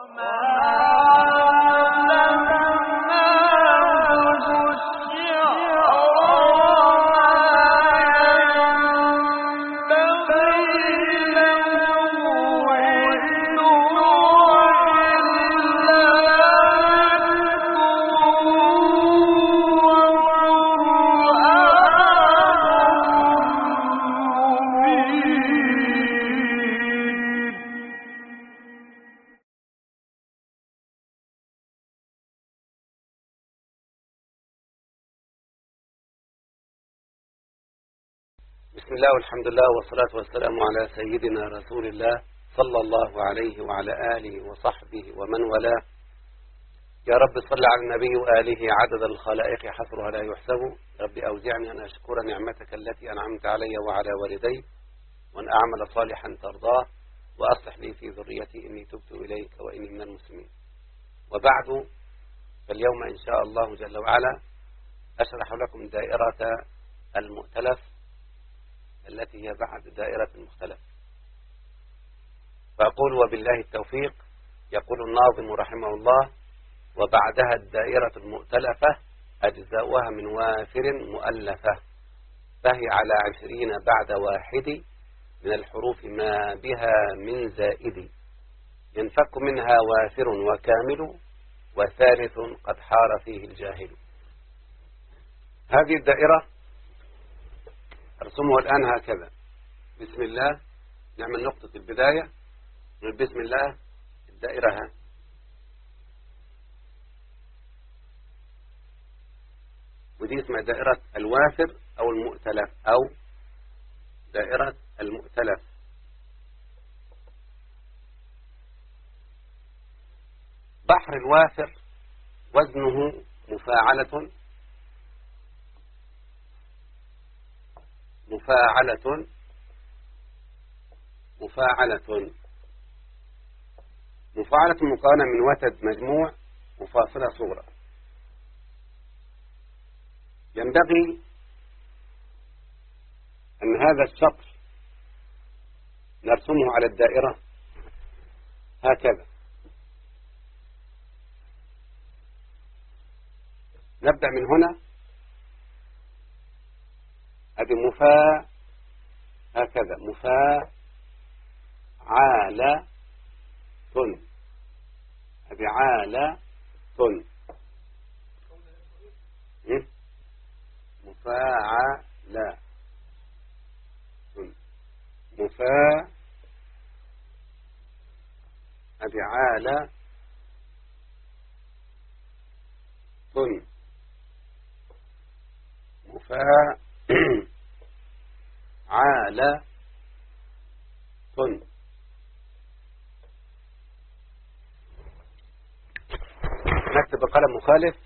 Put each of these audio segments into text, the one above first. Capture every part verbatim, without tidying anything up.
بسم الله والحمد لله والصلاة والسلام على سيدنا رسول الله صلى الله عليه وعلى آله وصحبه ومن والاه. يا رب صل على النبي وآله عدد الخلائق حصرها لا يحسب. رب أوزعني أن أشكر نعمتك التي أنعمت علي وعلى والدي وأن أعمل صالحا ترضاه وأصلح لي في ذريتي إني تبت إليك وإني من المسلمين. وبعد، فاليوم إن شاء الله جل وعلا أشرح لكم دائرة المؤتلف التي هي بعد دائرة المختلف. فأقول وبالله التوفيق. يقول الناظم رحمه الله: وبعدها الدائرة المؤتلفة أجزاؤها من وافر مؤلفة، فهي على عشرين بعد واحد من الحروف ما بها من زائد، ينفك منها وافر وكامل وثالث قد حار فيه الجاهل. هذه الدائرة أرسمها الآن هكذا. بسم الله نعمل نقطة البداية، بسم الله الدائرة ها. ودي اسمها دائرة الوافر أو المؤتلف أو دائرة المؤتلف. بحر الوافر وزنه مفاعلة مفاعلة مفاعلة مفاعلة مكونة من وتد مجموع وفاصلة صغرى. ينبغي أن هذا الشطر نرسمه على الدائرة هكذا. نبدأ من هنا، هذه مفا هكذا مفا عالة تن، هذه عالة تن مفاعلة تن مفا، هذه عالة تن مفا عالة تن. نكتب بقلم مخالف.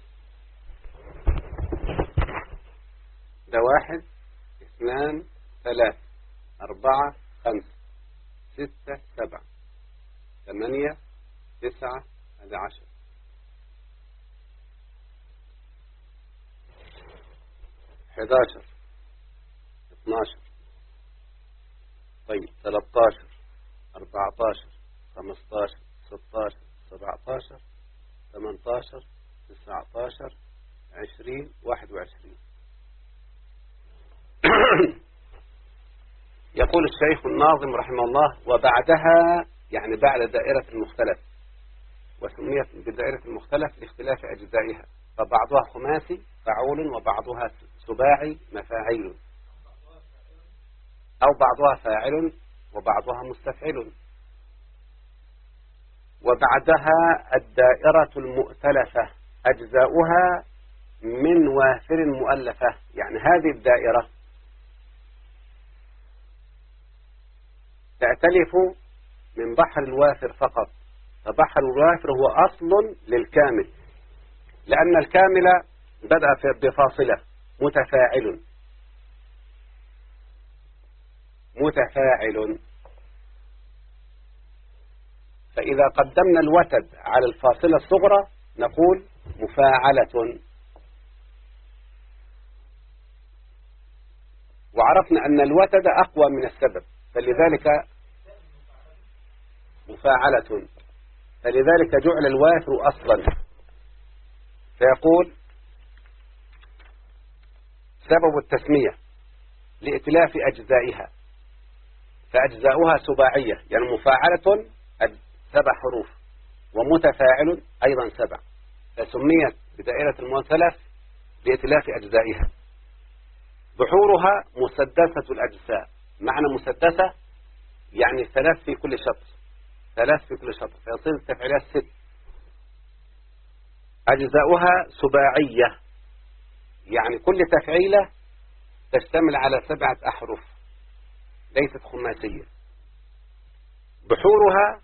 ده واحد اثنان ثلاث أربعة خمسة ستة سبعة ثمانية تسعة هذا عشر حداشر اثناشر طيب ثلاثاشر أربعتاشر خمستاشر ستاشر سبعتاشر ثمانتاشر تسعتاشر عشرين واحد وعشرين. يقول الشيخ الناظم رحمه الله: وبعدها يعني بعد دائرة المختلف، وسميت بدائرة المختلف لاختلاف أجزائها، فبعضها خماسي فعول وبعضها سباعي مفاعيل، أو بعضها فاعل وبعضها مستفعل. وبعدها الدائرة المؤتلفة أجزاؤها من وافر مؤلفة، يعني هذه الدائرة تعتلف من بحر الوافر فقط، فبحر الوافر هو أصل للكامل، لأن الكامل بدأ بفاصلة متفاعل متفاعل، فإذا قدمنا الوتد على الفاصلة الصغرى نقول مفاعلة. وعرفنا أن الوتد أقوى من السبب، فلذلك مفاعلة. فلذلك جعل الوافر أصلا. فيقول سبب التسمية لإتلاف أجزائها، فأجزاؤها سباعية، يعني مفاعلة سبع حروف، ومتفاعل أيضا سبع، فسميت بدائرة المثلث لإتلاف أجزائها. بحورها مسدسة الأجزاء، معنى مسدسة يعني ثلاث في كل شطر، ثلاث في كل شطر، فيصير التفعيلات ست. أجزاؤها سباعية، يعني كل تفعيلة تشتمل على سبعة أحرف ليست خماسية. بحورها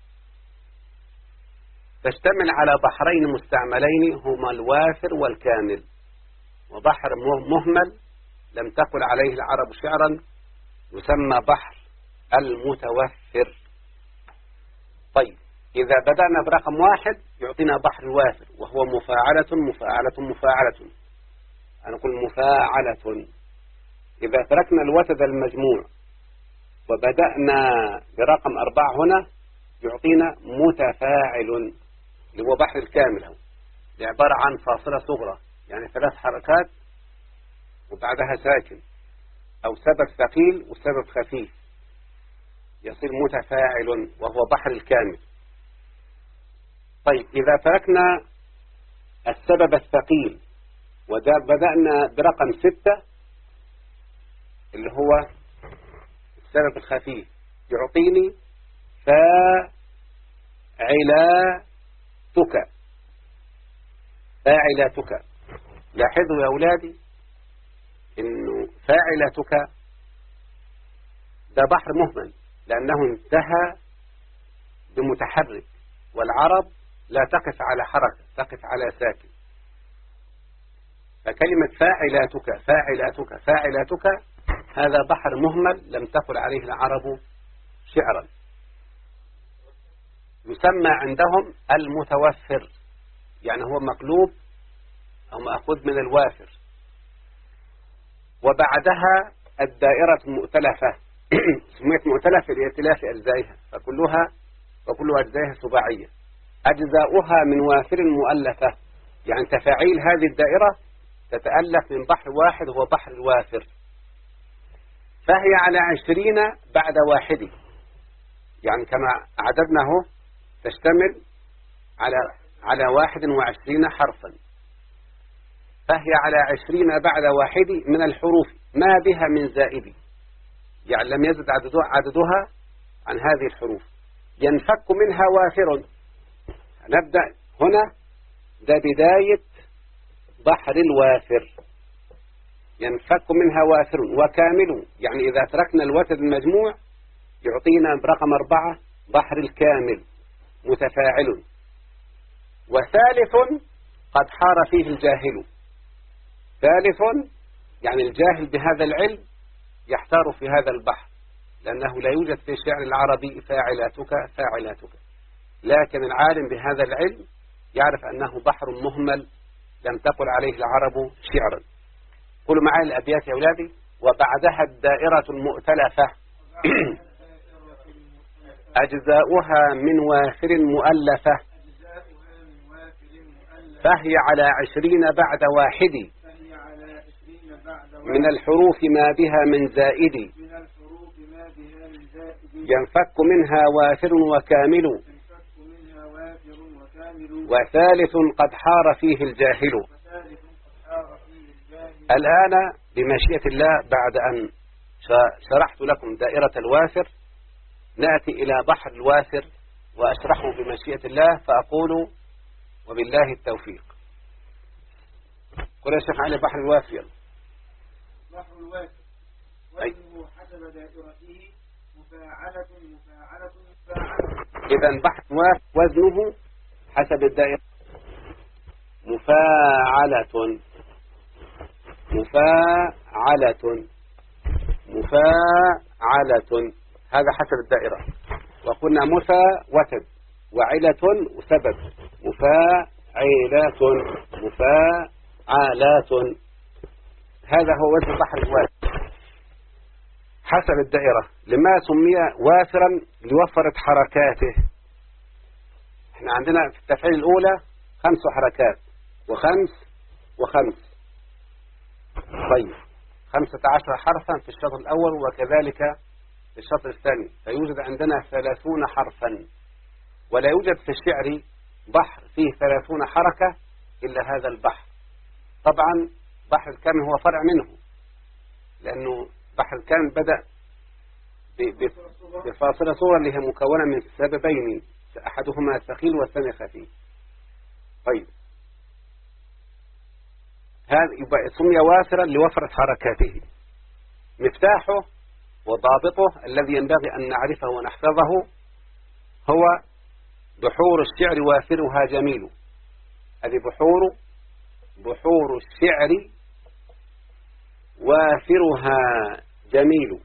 تشتمل على بحرين مستعملين هما الوافر والكامل، وبحر مهمل لم تقل عليه العرب شعرا يسمى بحر المتوفر. طيب إذا بدأنا برقم واحد يعطينا بحر الوافر، وهو مفاعلة مفاعلة مفاعلة، أنا أقول مفاعلة. إذا تركنا الوتد المجموع وبدأنا برقم أربعة هنا يعطينا متفاعل، اللي هو بحر الكامل، هو عبارة عن فاصلة صغرى، يعني ثلاث حركات وبعدها ساكن، أو سبب ثقيل وسبب خفيف، يصير متفاعل وهو بحر الكامل. طيب إذا تركنا السبب الثقيل وبدأنا برقم ستة اللي هو السبب الخفيف يعطيني فاعلاتك، فاعلاتك. لاحظوا يا أولادي إنه فاعلاتك ده بحر مهمل لأنه انتهى بمتحرك، والعرب لا تقف على حركة، تقف على ساكن. فكلمة فاعلاتك فاعلاتك فاعلاتك هذا بحر مهمل لم تقل عليه العرب شعرا، يسمى عندهم المتوفر، يعني هو مقلوب أو مأخوذ من الوافر. وبعدها الدائرة المؤتلفة سميت مؤتلفة لائتلاف أجزائها، فكلها وكل أجزائها سباعية. أجزاؤها من وافر مؤلفة، يعني تفاعيل هذه الدائرة تتألف من بحر واحد هو بحر الوافر. فهي على عشرين بعد واحد، يعني كما عددناه تشتمل على على واحد وعشرين حرفا، فهي على عشرين بعد واحد من الحروف ما بها من زائد، يعني لم يزد عددها, عددها عن هذه الحروف. ينفك منها وافر، نبدأ هنا، ده بداية بحر الوافر. ينفك منها وافر وكامل، يعني إذا تركنا الوتد المجموع يعطينا برقم أربعة بحر الكامل متفاعل. وثالث قد حار فيه الجاهل، ثالث يعني الجاهل بهذا العلم يحتار في هذا البحر، لأنه لا يوجد في الشعر العربي فاعلاتك فاعلاتك، لكن العالم بهذا العلم يعرف أنه بحر مهمل لم تقل عليه العرب شعرا. قولوا معي الأبيات يا أولادي. وبعدها الدائرة المؤتلفة أجزاؤها من وافر مؤلفة، فهي على عشرين بعد واحد من الحروف ما بها من زائد، ينفك منها وافر وكامل، وثالث قد حار فيه الجاهل. الآن بمشيئة الله بعد أن شرحت لكم دائرة الوافر نأتي إلى بحر الوافر وأشرحه بمشيئة الله، فأقول وبالله التوفيق. قل يا شيخ علي بحر الوافر. بحر الوافر وزنه حسب دائرته مفاعلة مفاعلة مفاعلة. إذن بحر الوافر وزنه حسب الدائرة مفاعلة مفاعلة مفاعلة، هذا حسب الدائرة. وقلنا مثا وتد وعلة وسبب، مفاعلات مفاعلات، هذا هو وزن بحر الوافر حسب الدائرة. لما سمي وافرا لوفرت حركاته، احنا عندنا في التفعيل الأولى خمس حركات وخمس وخمس. طيب خمسة عشر حرفا في الشطر الأول وكذلك في الشطر الثاني، فيوجد عندنا ثلاثون حرفا، ولا يوجد في الشعر بحر فيه ثلاثون حركة إلا هذا البحر. طبعا بحر الكامل هو فرع منه، لأنه بحر الكامل بدأ بفاصلة صورة اللي هي مكونة من سببين، أحدهما ثقيل والثاني خفيف. طيب هذا يبقى سمي وافرا لوفرة حركاته. مفتاحه وضابطه الذي ينبغي أن نعرفه ونحفظه هو بحور الشعر وافرها جميل. هذه بحور بحور الشعر وافرها جميل.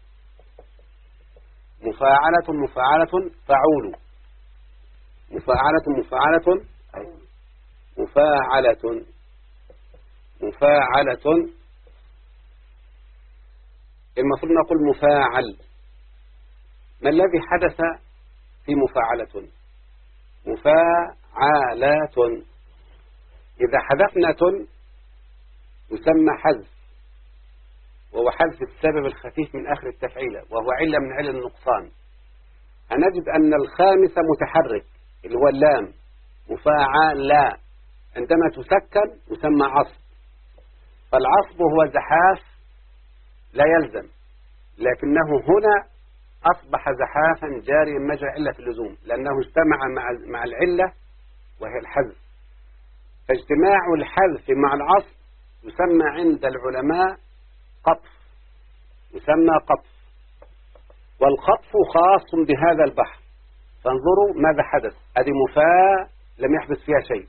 مفاعلة مفاعلة فعول. مفاعلة مفاعلة مفاعلة مفاعلة. المفروض نقول مفاعل. ما الذي حدث في مفاعلة؟ مفاعلة إذا حذفنا تن يسمى حذف، وهو حذف السبب الخفيف من آخر التفعيلة، وهو علة من علل النقصان. هنجد أن الخامسة متحرك اللي هو اللام، مفاعلة، عندما تسكن يسمى عصب. فالعصب هو زحاف لا يلزم، لكنه هنا أصبح زحافا جاريا مجرى علة اللزوم، لأنه اجتمع مع مع العلة وهي الحذف. فاجتماع الحذف مع العصب يسمى عند العلماء قطف، يسمى قطف. والقطف خاص بهذا البحر. فانظروا ماذا حدث. هذه مفاء لم يحدث فيها شيء.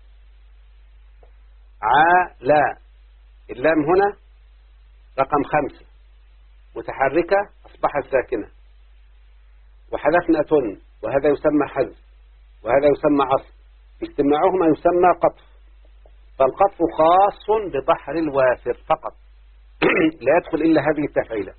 ع لا، اللام هنا رقم خمسة متحركة أصبحت ساكنة، وحذفنا تن، وهذا يسمى حذف وهذا يسمى عصب، اجتماعهما يسمى قطف. فالقطف خاص ببحر الوافر فقط لا يدخل إلا هذه التفعيلة.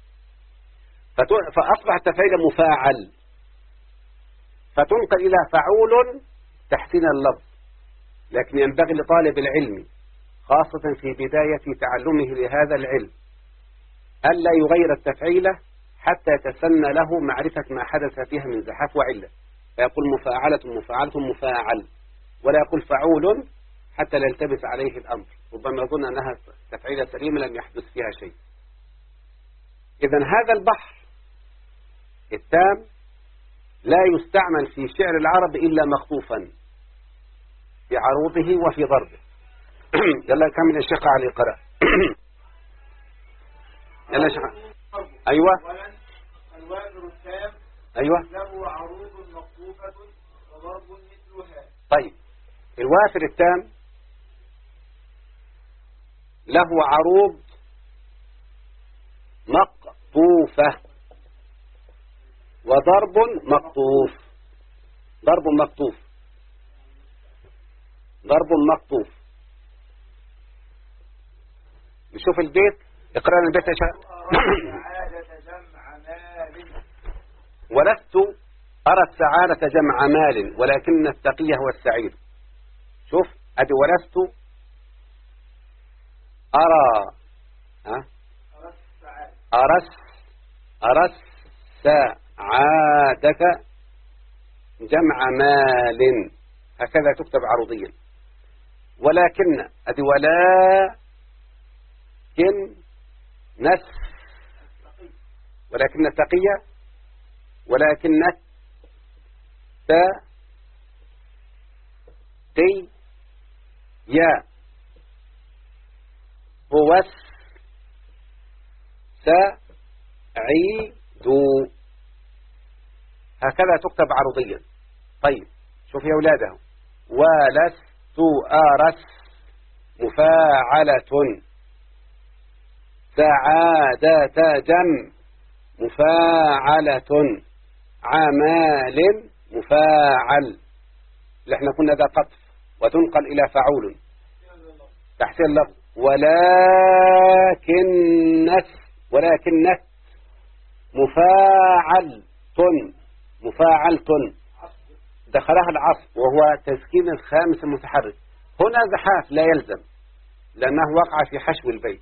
فأصبح التفعيلة مفاعل، فتنقل إلى فعول تحسين اللفظ. لكن ينبغي لطالب العلم خاصة في بداية تعلمه لهذا العلم ألا يغير التفعيلة حتى يتسنى له معرفة ما حدث فيها من زحاف وعلة، فيقول مفاعلة مفاعلة مفاعل، ولا يقول فعول حتى لا يلتبس عليه الأمر، ربما يظن أنها تفعيلة سليمة لم يحدث فيها شيء. إذن هذا البحر التام لا يستعمل في شعر العرب إلا مخطوفا في عروضه وفي ضربه. يلا كمل الشيخ علي قرأ. يلا شيخ. أيوة. الوافر التام أيوة. له عروض مخطوفة وضرب مثلها. طيب الوافر التام له عروض مقطوفة وضرب مقطوف. ضرب مقطوف ضرب مقطوف. نشوف البيت. اقرأ البيت يا شيخ. ولست أرى السعادة جمع مال ولكن التقي هو السعيد. شوف أدي ولست أرى ها أرى أرى السعادة جمع مال، هكذا تكتب عرضيا. ولكن أدي ولكن نس ولكن التقية ولكن تقي يا هو السعيد، هكذا تكتب عرضيا. طيب شوف يا أولاده. ولست أرى مفاعلة سعادة جم مفاعلة عمال مفاعل. احنا كنا ذا قطف وتنقل إلى فعول تحسين اللفظ. ولكن ولكن مفاعل تن مفاعل تن دخلها العصب وهو تسكين الخامس المتحرك. هنا زحاف لا يلزم لأنه وقع في حشو البيت.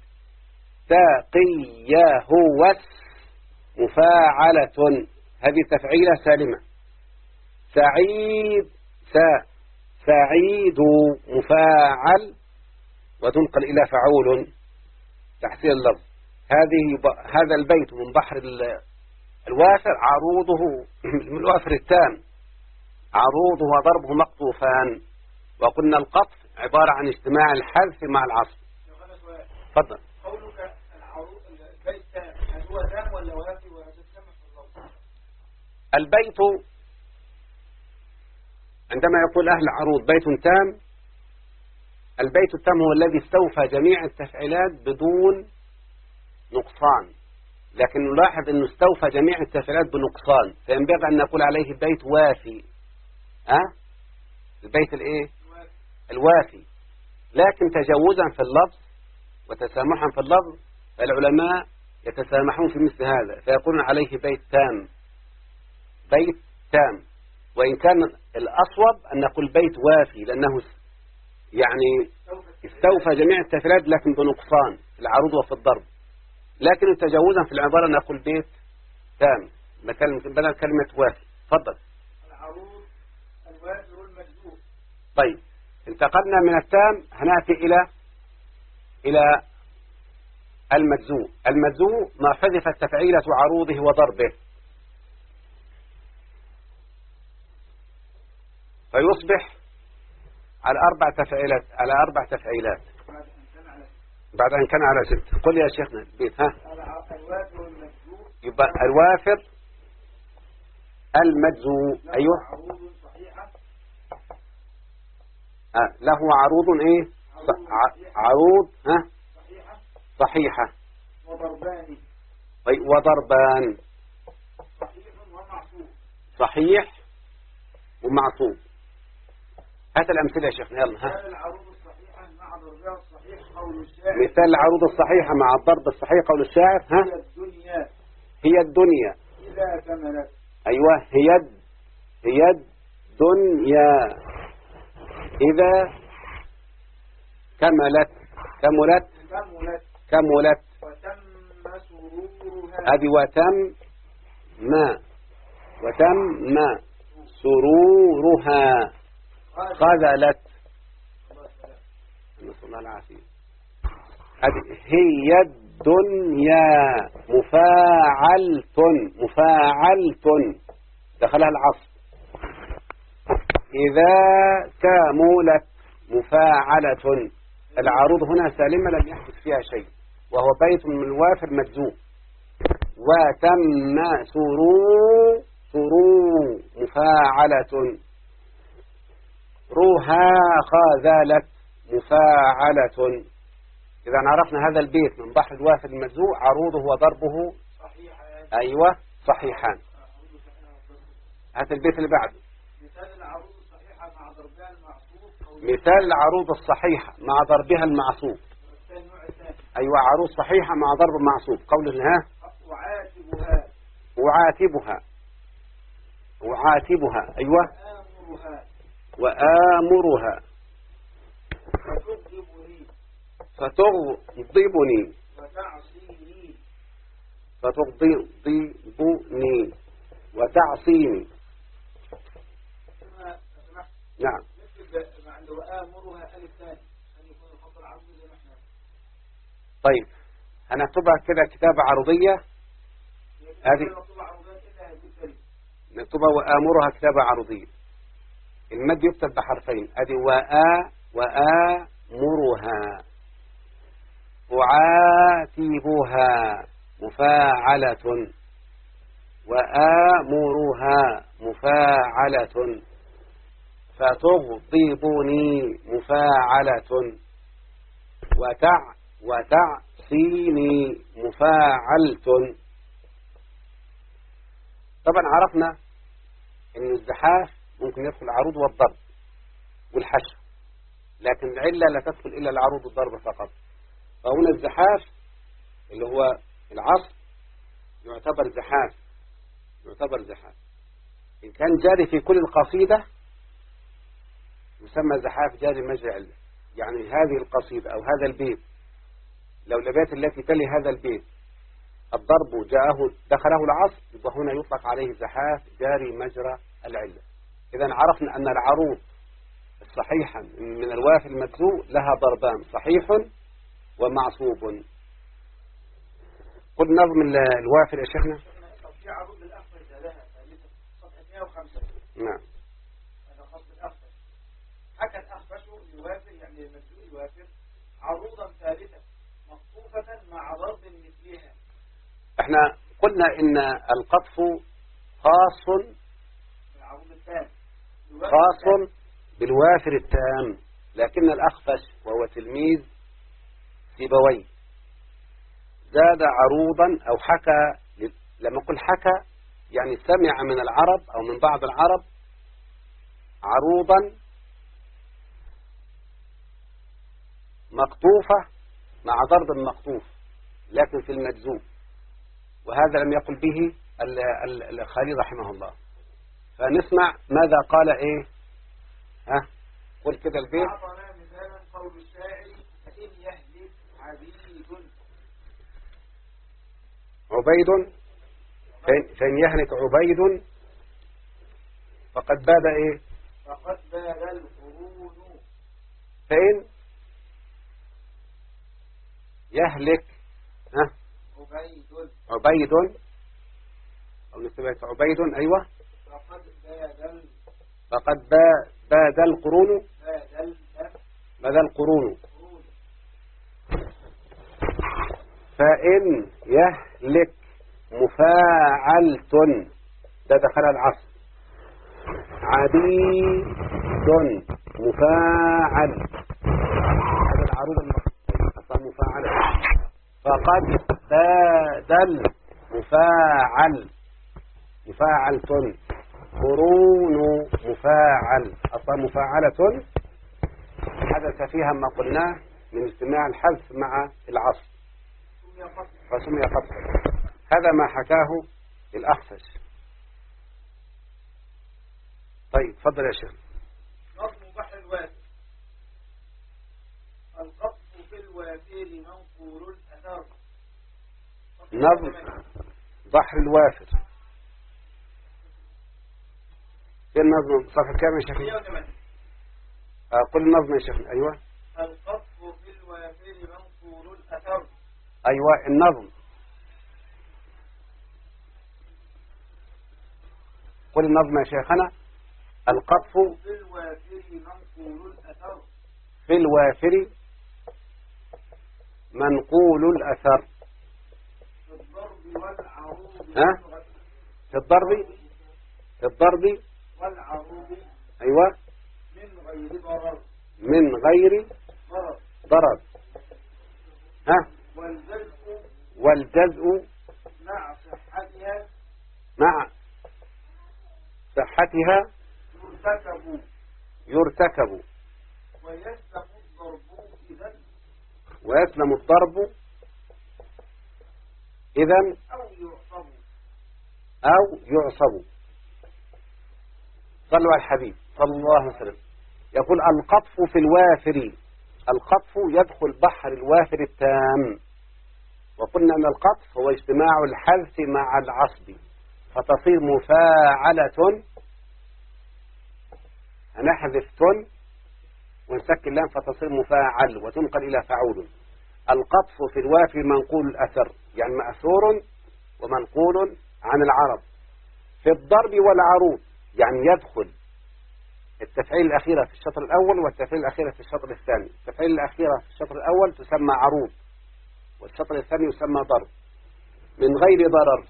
تقيه وس مفاعلة، هذه تفعيلة سالمة. سعيد سا سعيد مفاعل وتنقل إلى فعول تحسين اللفظ. هذه هذا البيت من بحر الوافر عروضه من الوافر التام، عروضه وضربه مقطوفان. وقلنا القطف عبارة عن اجتماع الحذف مع العصر. تفضل. قولك العروض البيت تام، هل هو تام ولا وافي وتتسمى في اللفظ؟ البيت عندما يقول أهل العروض بيت تام، البيت التام هو الذي استوفى جميع التفعيلات بدون نقصان، لكن نلاحظ أنه استوفى جميع التفعيلات بنقصان، فينبغي أن نقول عليه بيت وافي. أه؟ البيت الإيه؟ الوافي. لكن تجوزا في اللفظ وتسامحا في اللفظ العلماء يتسامحون في مثل هذا فيقولون عليه بيت تام، بيت تام. وإن كان الأصوب أن نقول بيت وافي لأنه يعني استوفى جميع التفعيلات لكن بنقصان في العروض وفي الضرب. لكن تجوزا في العبارة نقول بيت تام بدل كلمة وافي. تفضل. العروض الوافر المجزوم. طيب انتقلنا من التام هنأتي إلى إلى المجزوم. المجزوم ما حذفت تفعيلة عروضه وضربه فيصبح على أربع تفعيلات على أربع تفعيلات بعد أن كان على ست. قل يا شيخنا البيت. ها الوافر المجزوم يبقى الوافر المجزوم. أيوه. عروض صحيحة. آه. له عروض إيه عروض ها صحيحة صحيحة وضربان. طيب وضربان صحيح ومعصوب. صحيح ومعصوب. هات الأمثلة يا شيخنا يلا. ها مثال العروض الصحيحة مع ضربها الصحيح قول الشاعر. مثال العروض الصحيحة مع الضرب الصحيح قول الشاعر. ها هي الدنيا هي الدنيا إذا كملت. أيوة هي الد... هي الدنيا إذا كملت كملت كملت كملت وتم سرورها. هذه وتم ما وتم ما سرورها خذلت. نسأل الله العافية. هذه هي الدنيا مفاعلة مفاعلة دخلها العصر. إذا كملت مفاعلة. العروض هنا سالمة لم يحدث فيها شيء وهو بيت من الوافر مجزوم. وتم سرور سرور مفاعلة. روها خذلت مفاعلة. إذا عرفنا هذا البيت من بحر الوافر المجزوم عروضه وضربه صحيح. أيوة صحيحان. هذا البيت اللي بعده. مثال العروض الصحيحة مع ضربها المعصوب. مثال العروض الصحيحة مع ضربها المعصوب. النوع الثاني. أيوة عروض صحيحة مع ضرب معصوب. قول ها أعاتبها. أعاتبها أعاتبها. أيوة آمرها. وآمرها. فتغضبني. فتغضبني وتعصيني. فتغضبني وتعصيني. نعم. نكتب عند وآمرها ألف ثاني أن يكون الخط العرضي زي ما احنا. طيب هنكتبها كده كتابة عرضية. هذه نكتبها وآمرها كتابة عرضية. المد يكتب بحرفين. هذه وآ وآمرها. أعاتبها مفاعلة وآمرها مفاعلة. فتغضبني مفاعلة وتع وتعصيني مفاعلة. طبعا عرفنا أن الزحاف ممكن يدخل العروض والضرب والحشو، لكن العلة لا تدخل إلا العروض والضرب فقط. فهنا الزحاف اللي هو العصر يعتبر زحاف يعتبر زحاف إن كان جاري في كل القصيدة يسمى زحاف جاري مجرى العلة. يعني هذه القصيدة أو هذا البيت لو الأبيات التي تلي هذا البيت الضرب جاءه دخله العصر يبقى هنا يطلق عليه زحاف جاري مجرى العلة. إذا عرفنا أن العروض الصحيحة من الوافي المجزوء لها ضربان، صحيح ومعصوب. قل نظم الوافي يا شيخنا. في عروض الأخفش لها ثالثة صفحة مئة وخمسة. نعم. هذا خاص بالأخفش. حكى الأخفش الوافر يعني المجزوء الوافر عروضا ثالثة مخطوفة مع ضرب مثلها. احنا قلنا ان القطف خاص العروض الثاني خاص بالوافر التام، لكن الأخفش وهو تلميذ سيبويه زاد عروضا أو حكى. لما أقول حكى يعني سمع من العرب أو من بعض العرب عروضا مقطوفة مع ضرب مقطوف لكن في المجزوم، وهذا لم يقل به الخليل رحمه الله. فنسمع ماذا قال ايه. ها قل كده البيت. أعطنا مثالا قول الشاعر فإن يهلك عبيد عبيد فإن يهلك عبيد فقد باد ايه فقد باد القرون. فإن يهلك ها عبيد عبيد أو نكتبها عبيد أيوة فقد باد فقد باد القرون باد القرون. فإن يهلك مفاعلة ده دخل العصر عبيد مفاعل هذا العروض المفاعل مفاعلة. فقد باد مفاعل مفاعلة قرون مفاعل أصلا مفاعلة حدث فيها ما قلناه من اجتماع الحذف مع العصر فسمي قصر. هذا ما حكاه الأخفش. طيب تفضل يا شيخ. نظم بحر الوافر. القطف في الوافر منقول الأثر. نظم بحر الوافر في النظم صفحة كام يا شيخ؟ آه قل النظم يا شيخ. أيوة. القطف في الوافر منقول الأثر. أيوة النظم. قل النظم يا شيخنا. القطف في الوافر منقول الأثر. في الوافر منقول الأثر. في الضرب والعروض. ها؟ في الضرب في الضرب والعروض. أيوة. من غير ضرر. من غير ضرر. ضرر. ها؟ والجزء والجزء مع صحتها مع صحتها يرتكب يرتكب ويسلم الضرب إذا ويسلم الضرب إذا أو يعصب أو يعصب. صلوا على الحبيب صلى الله عليه وسلم. يقول القطف في الوافر. القطف يدخل بحر الوافر التام، وقلنا أن القطف هو اجتماع الحذف مع العصب فتصير مفاعلة. هنحذف تن ونسكن لام فتصير مفاعل وتنقل إلى فعول. القطف في الوافر منقول الأثر يعني مأثور ومنقول عن العرب. في الضرب والعروض يعني يدخل التفعيل الأخيرة في الشطر الأول والتفعيل الأخيرة في الشطر الثاني. التفعيل الأخيرة في الشطر الأول تسمى عروض والشطر الثاني يسمى ضرب من غير ضرر.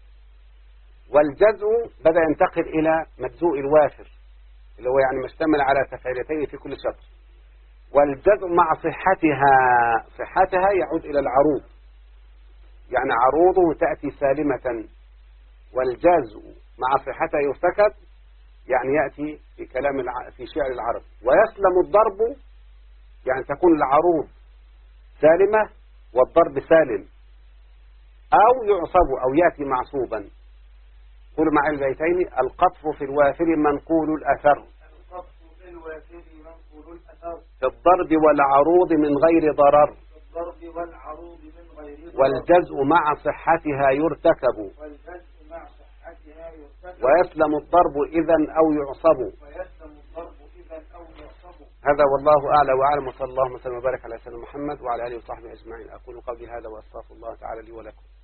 والجزء بدأ ينتقل إلى مجزوء الوافر اللي هو يعني مشتمل على تفعيلتين في كل شطر. والجزء مع صحتها صحتها يعود إلى العروض يعني عروضه تأتي سالمة. والجزء مع صحتها يرتكب يعني يأتي في كلام الع... في شعر العرب. ويسلم الضرب يعني تكون العروض سالمة والضرب سالم أو يعصب أو يأتي معصوبا. قولوا معي البيتين. القطف في الوافر منقول الأثر. القطف في الوافر الأثر في الضرب والعروض من غير ضرر، في الضرب والعروض من غير ضرر، والجزء مع صحتها يرتكب، والجزء مع صحتها يرتكب، ويسلم الضرب إذا أو يعصب. ويسلم الضرب إذا أو يعصب. هذا والله أعلى وأعلم، وصلى الله وسلم وبارك على سيدنا محمد وعلى آله وصحبه أجمعين. أقول قولي هذا وأستغفر الله تعالى لي ولكم.